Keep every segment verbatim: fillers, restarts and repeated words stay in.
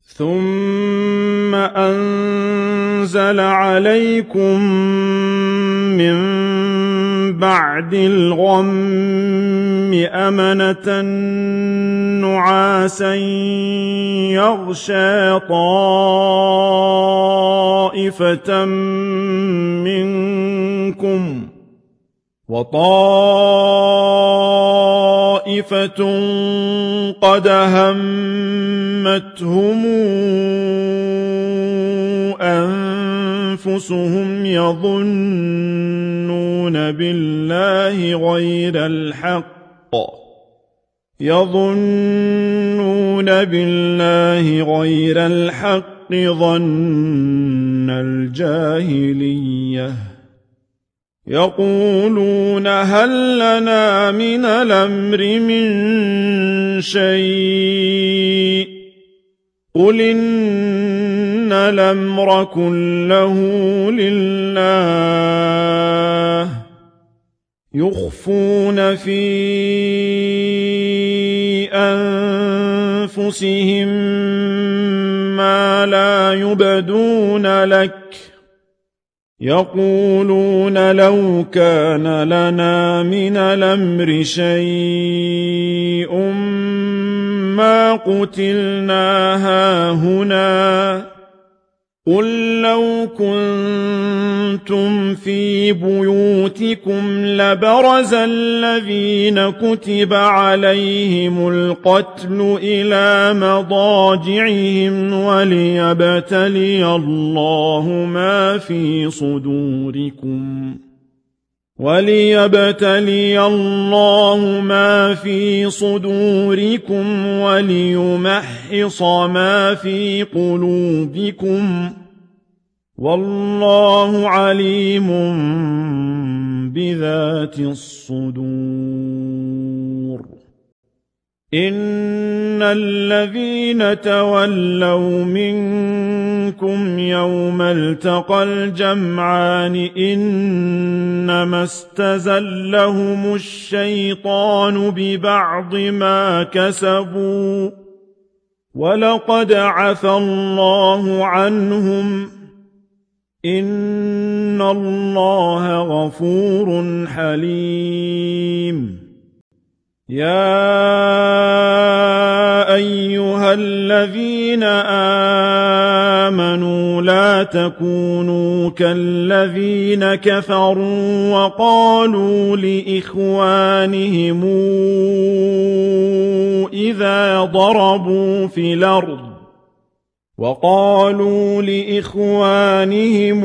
ثم أنزل عليكم من بعد الغم أمنة نعاسا يغشى طائفة منكم وطائفة قد همتهم أنفسهم يظنون بالله غير الحق يظنون بالله غير الحق ظن الجاهلية يقولون هل لنا من الأمر من شيء قل إن الأمر كله لله يخفون في أنفسهم ما لا يبدون لك يقولون لو كان لنا من الأمر شيء ما قتلنا هاهنا قل لو كنتم في بيوتكم لبرز الذين كتب عليهم القتل إلى مضاجعهم وليبتلي الله ما في صدوركم وليبتلي الله ما في صدوركم وليمحص ما في قلوبكم والله عليم بذات الصدور إن الذين تولوا منكم يوم التقى الجمعان إنما استزلهم الشيطان ببعض ما كسبوا ولقد عفى الله عنهم إن الله غفور حليم يا أيها الذين آمنوا لا تكونوا كالذين كفروا وقالوا لإخوانهم إذا ضربوا في الأرض وقالوا لإخوانهم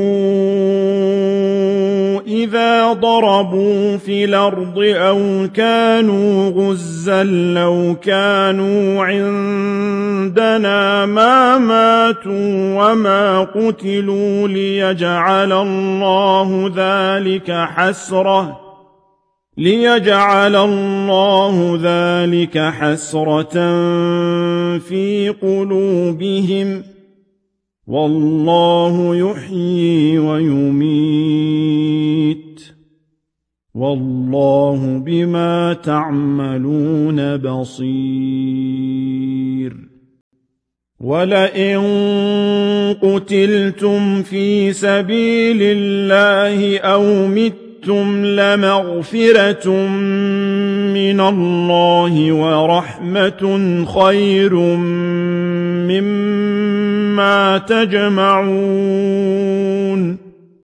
إذا ضربوا في الأرض أو كانوا غزا لو كانوا عندنا ما ماتوا وما قتلوا ليجعل الله ذلك حسرة ليجعل الله ذلك حسرة في قلوبهم والله يحيي ويميت والله بما تعملون بصير ولئن قتلتم في سبيل الله أو متم لمغفرة من الله ورحمة خير مما تجمعون